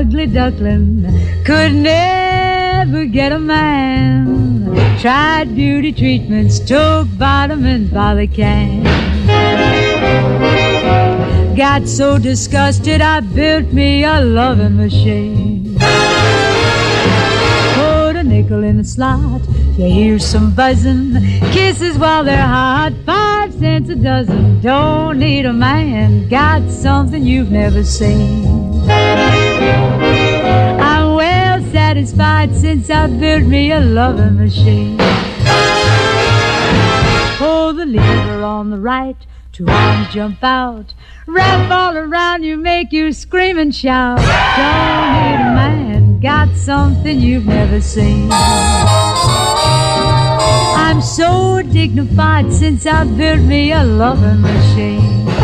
ugly duckling could never get a man. Tried beauty treatments, took vitamins by the can. Got so disgusted I built me a loving machine. Put a nickel in the slot, you hear some buzzing. Kisses while they're hot, 5 cents a dozen. Don't need a man, got something you've never seen. I'm well satisfied since I built me a loving machine. Pull the lever on the right, 2 arms jump out. Wrap all around you, make you scream and shout. Don't need a man, got something you've never seen. I'm so dignified since I built me a loving machine.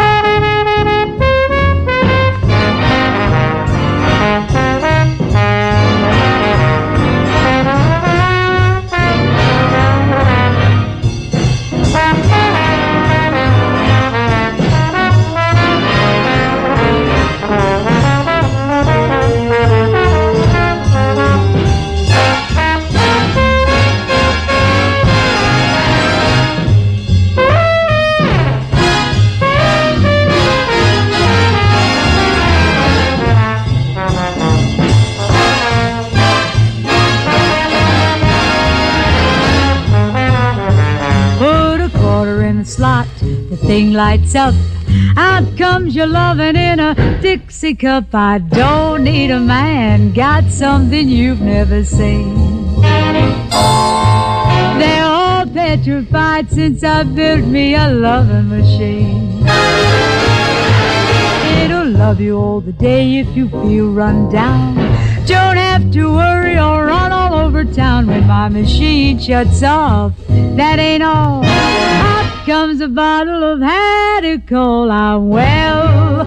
Slot, the thing lights up. Out comes your lovin' in a Dixie cup. I don't need a man, got something you've never seen. They're all petrified since I built me a loving machine. It'll love you all the day if you feel run down. Don't have to worry or run all over town when my machine shuts off. That ain't all. Comes a bottle of Hattie Cole. I'm well